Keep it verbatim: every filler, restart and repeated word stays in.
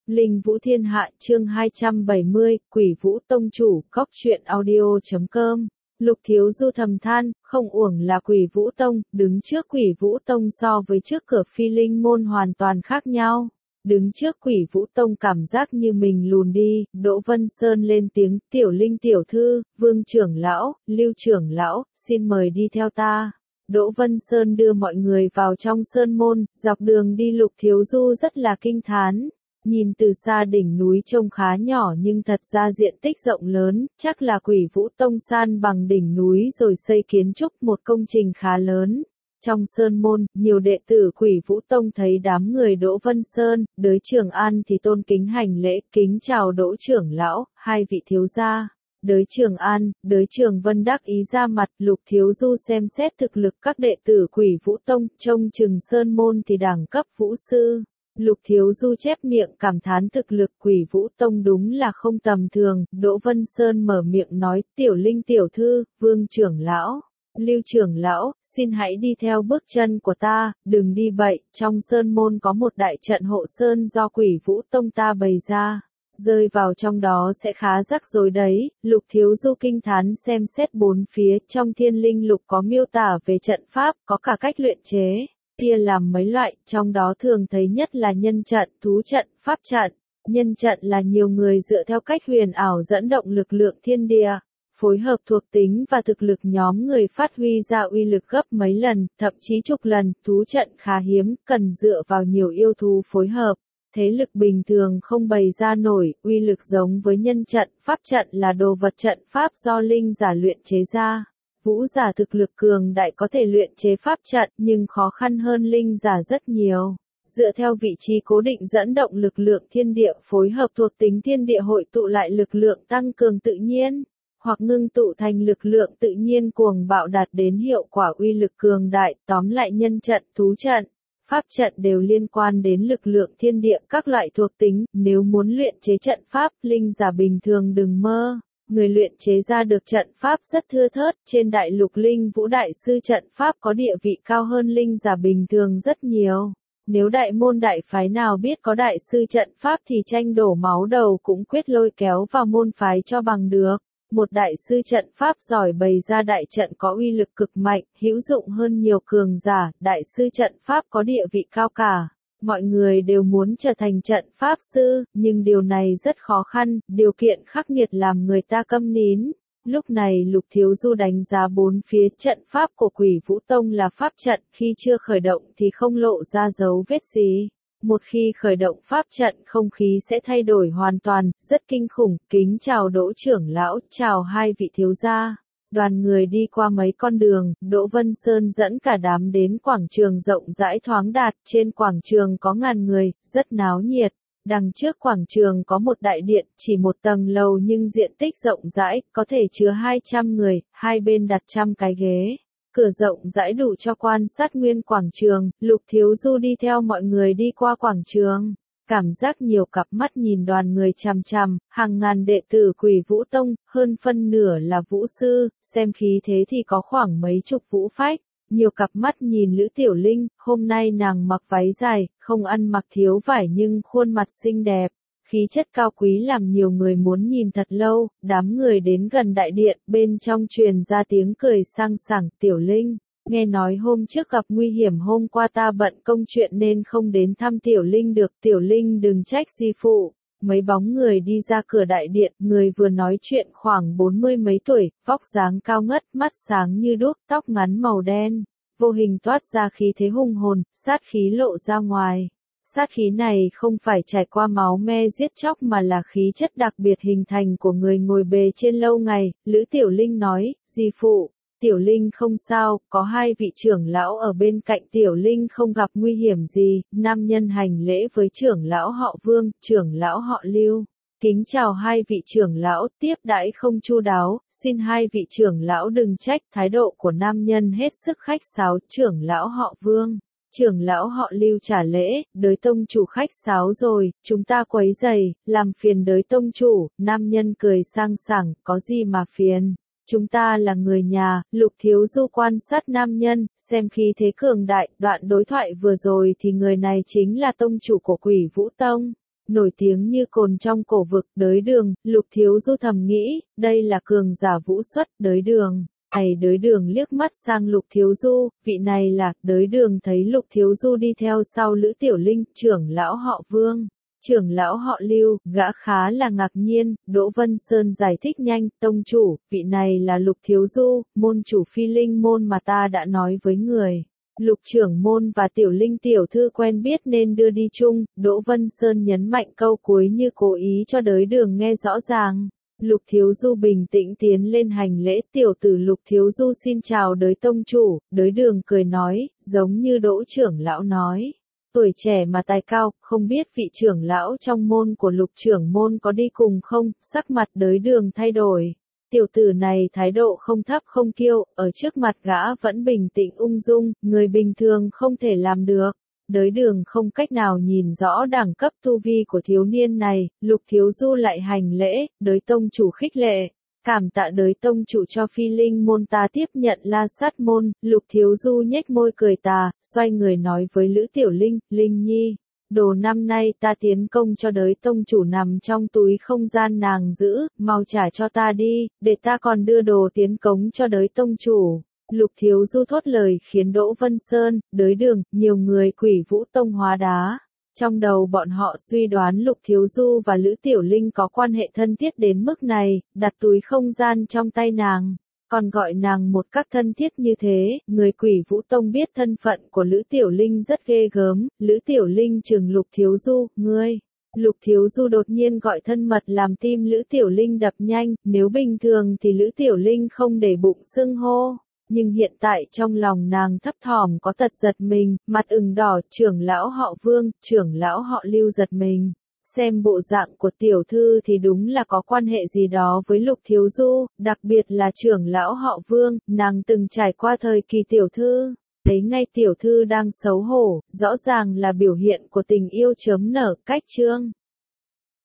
Linh Vũ Thiên Hạ chương hai trăm bảy mươi, Quỷ Vũ Tông Chủ, Cóc Truyện Audio chấm com. Lục Thiếu Du thầm than, không uổng là Quỷ Vũ Tông, đứng trước Quỷ Vũ Tông so với trước cửa Phi Linh Môn hoàn toàn khác nhau. Đứng trước Quỷ Vũ Tông cảm giác như mình lùn đi, Đỗ Vân Sơn lên tiếng, Tiểu Linh tiểu thư, Vương trưởng lão, Lưu trưởng lão, xin mời đi theo ta. Đỗ Vân Sơn đưa mọi người vào trong sơn môn, dọc đường đi Lục Thiếu Du rất là kinh thán. Nhìn từ xa đỉnh núi trông khá nhỏ nhưng thật ra diện tích rộng lớn, chắc là Quỷ Vũ Tông san bằng đỉnh núi rồi xây kiến trúc một công trình khá lớn. Trong sơn môn, nhiều đệ tử Quỷ Vũ Tông thấy đám người Đỗ Vân Sơn, Đới Trường An thì tôn kính hành lễ, kính chào Đỗ trưởng lão, hai vị thiếu gia. Đới Trường An, Đới Trường Vân đắc ý ra mặt, Lục Thiếu Du xem xét thực lực các đệ tử Quỷ Vũ Tông, trông chừng sơn môn thì đẳng cấp vũ sư. Lục Thiếu Du chép miệng cảm thán thực lực Quỷ Vũ Tông đúng là không tầm thường, Đỗ Vân Sơn mở miệng nói, Tiểu Linh tiểu thư, Vương trưởng lão, Lưu trưởng lão, xin hãy đi theo bước chân của ta, đừng đi bậy, trong sơn môn có một đại trận hộ sơn do Quỷ Vũ Tông ta bày ra. Rơi vào trong đó sẽ khá rắc rối đấy, Lục Thiếu Du kinh thán xem xét bốn phía, trong Thiên Linh Lục có miêu tả về trận pháp, có cả cách luyện chế. Chia làm mấy loại, trong đó thường thấy nhất là nhân trận, thú trận, pháp trận. Nhân trận là nhiều người dựa theo cách huyền ảo dẫn động lực lượng thiên địa, phối hợp thuộc tính và thực lực nhóm người phát huy ra uy lực gấp mấy lần, thậm chí chục lần. Thú trận khá hiếm, cần dựa vào nhiều yêu thú phối hợp. Thế lực bình thường không bày ra nổi, uy lực giống với nhân trận, pháp trận là đồ vật trận pháp do linh giả luyện chế ra. Vũ giả thực lực cường đại có thể luyện chế pháp trận nhưng khó khăn hơn linh giả rất nhiều. Dựa theo vị trí cố định dẫn động lực lượng thiên địa phối hợp thuộc tính thiên địa hội tụ lại lực lượng tăng cường tự nhiên, hoặc ngưng tụ thành lực lượng tự nhiên cuồng bạo đạt đến hiệu quả uy lực cường đại. Tóm lại nhân trận, thú trận, pháp trận đều liên quan đến lực lượng thiên địa các loại thuộc tính, nếu muốn luyện chế trận pháp, linh giả bình thường đừng mơ. Người luyện chế ra được trận pháp rất thưa thớt, trên đại lục Linh Vũ đại sư trận pháp có địa vị cao hơn linh giả bình thường rất nhiều. Nếu đại môn đại phái nào biết có đại sư trận pháp thì tranh đổ máu đầu cũng quyết lôi kéo vào môn phái cho bằng được. Một đại sư trận pháp giỏi bày ra đại trận có uy lực cực mạnh, hữu dụng hơn nhiều cường giả, đại sư trận pháp có địa vị cao cả. Mọi người đều muốn trở thành trận pháp sư, nhưng điều này rất khó khăn, điều kiện khắc nghiệt làm người ta câm nín. Lúc này Lục Thiếu Du đánh giá bốn phía trận pháp của Quỷ Vũ Tông là pháp trận, khi chưa khởi động thì không lộ ra dấu vết gì. Một khi khởi động pháp trận không khí sẽ thay đổi hoàn toàn, rất kinh khủng. Kính chào Đỗ trưởng lão, chào hai vị thiếu gia. Đoàn người đi qua mấy con đường, Đỗ Vân Sơn dẫn cả đám đến quảng trường rộng rãi thoáng đạt, trên quảng trường có ngàn người, rất náo nhiệt. Đằng trước quảng trường có một đại điện, chỉ một tầng lầu nhưng diện tích rộng rãi, có thể chứa hai trăm người, hai bên đặt trăm cái ghế. Cửa rộng rãi đủ cho quan sát nguyên quảng trường. Lục Thiếu Du đi theo mọi người đi qua quảng trường. Cảm giác nhiều cặp mắt nhìn đoàn người chằm chằm, hàng ngàn đệ tử Quỷ Vũ Tông, hơn phân nửa là vũ sư, xem khí thế thì có khoảng mấy chục vũ phách. Nhiều cặp mắt nhìn Lữ Tiểu Linh, hôm nay nàng mặc váy dài, không ăn mặc thiếu vải nhưng khuôn mặt xinh đẹp, khí chất cao quý làm nhiều người muốn nhìn thật lâu. Đám người đến gần đại điện, bên trong truyền ra tiếng cười sang sảng. Tiểu Linh, nghe nói hôm trước gặp nguy hiểm, hôm qua ta bận công chuyện nên không đến thăm Tiểu Linh được. Tiểu Linh đừng trách di phụ. Mấy bóng người đi ra cửa đại điện, người vừa nói chuyện khoảng bốn mươi mấy tuổi, vóc dáng cao ngất, mắt sáng như đuốc, tóc ngắn màu đen, vô hình toát ra khí thế hung hồn, sát khí lộ ra ngoài. Sát khí này không phải trải qua máu me giết chóc mà là khí chất đặc biệt hình thành của người ngồi bề trên lâu ngày. Lữ Tiểu Linh nói, di phụ, Tiểu Linh không sao, có hai vị trưởng lão ở bên cạnh, Tiểu Linh không gặp nguy hiểm gì. Nam nhân hành lễ với trưởng lão họ Vương, trưởng lão họ Lưu. Kính chào hai vị trưởng lão, tiếp đãi không chu đáo, xin hai vị trưởng lão đừng trách. Thái độ của nam nhân hết sức khách sáo. Trưởng lão họ Vương, trưởng lão họ Lưu trả lễ, Đới tông chủ khách sáo rồi, chúng ta quấy rầy, làm phiền Đới tông chủ. Nam nhân cười sang sảng, có gì mà phiền. Chúng ta là người nhà. Lục Thiếu Du quan sát nam nhân, xem khí thế cường đại. Đoạn đối thoại vừa rồi thì người này chính là tông chủ của Quỷ Vũ Tông. nổi tiếng như cồn trong cổ vực. Đới Đường, Lục Thiếu Du thầm nghĩ, đây là cường giả vũ xuất. Đới Đường này Đới Đường liếc mắt sang Lục Thiếu Du, vị này là. Đới Đường thấy Lục Thiếu Du đi theo sau Lữ Tiểu Linh, trưởng lão họ Vương, trưởng lão họ Lưu, gã khá là ngạc nhiên. Đỗ Vân Sơn giải thích nhanh, tông chủ, vị này là Lục Thiếu Du, môn chủ Phi Linh môn mà ta đã nói với người. Lục trưởng môn và Tiểu Linh tiểu thư quen biết nên đưa đi chung. Đỗ Vân Sơn nhấn mạnh câu cuối như cố ý cho Đới Đường nghe rõ ràng. Lục Thiếu Du bình tĩnh tiến lên hành lễ. Tiểu tử Lục Thiếu Du xin chào Đới tông chủ. Đới Đường cười nói, giống như Đỗ trưởng lão nói, tuổi trẻ mà tài cao, không biết vị trưởng lão trong môn của Lục trưởng môn có đi cùng không? Sắc mặt Đới Đường thay đổi. Tiểu tử này thái độ không thấp không kiêu, ở trước mặt gã vẫn bình tĩnh ung dung, người bình thường không thể làm được. Đới Đường không cách nào nhìn rõ đẳng cấp tu vi của thiếu niên này. Lục Thiếu Du lại hành lễ, Đới tông chủ khích lệ. Cảm tạ Đới tông chủ cho Phi Linh môn ta tiếp nhận La Sát môn. Lục Thiếu Du nhếch môi cười tà, xoay người nói với Lữ Tiểu Linh, Linh nhi, đồ năm nay ta tiến công cho Đới tông chủ nằm trong túi không gian nàng giữ, mau trả cho ta đi, để ta còn đưa đồ tiến cống cho Đới tông chủ. Lục Thiếu Du thốt lời khiến Đỗ Vân Sơn, Đới Đường, nhiều người Quỷ Vũ Tông hóa đá. Trong đầu bọn họ suy đoán Lục Thiếu Du và Lữ Tiểu Linh có quan hệ thân thiết đến mức này, đặt túi không gian trong tay nàng, còn gọi nàng một cách thân thiết như thế. Người Quỷ Vũ Tông biết thân phận của Lữ Tiểu Linh rất ghê gớm. Lữ Tiểu Linh trừng Lục Thiếu Du, ngươi. Lục Thiếu Du đột nhiên gọi thân mật làm tim Lữ Tiểu Linh đập nhanh. Nếu bình thường thì Lữ Tiểu Linh không để bụng xưng hô, nhưng hiện tại trong lòng nàng thấp thỏm có tật giật mình, mặt ửng đỏ. Trưởng lão họ Vương, trưởng lão họ Lưu giật mình. Xem bộ dạng của tiểu thư thì đúng là có quan hệ gì đó với Lục Thiếu Du, đặc biệt là trưởng lão họ Vương, nàng từng trải qua thời kỳ tiểu thư. Thấy ngay tiểu thư đang xấu hổ, rõ ràng là biểu hiện của tình yêu chớm nở. Cách chương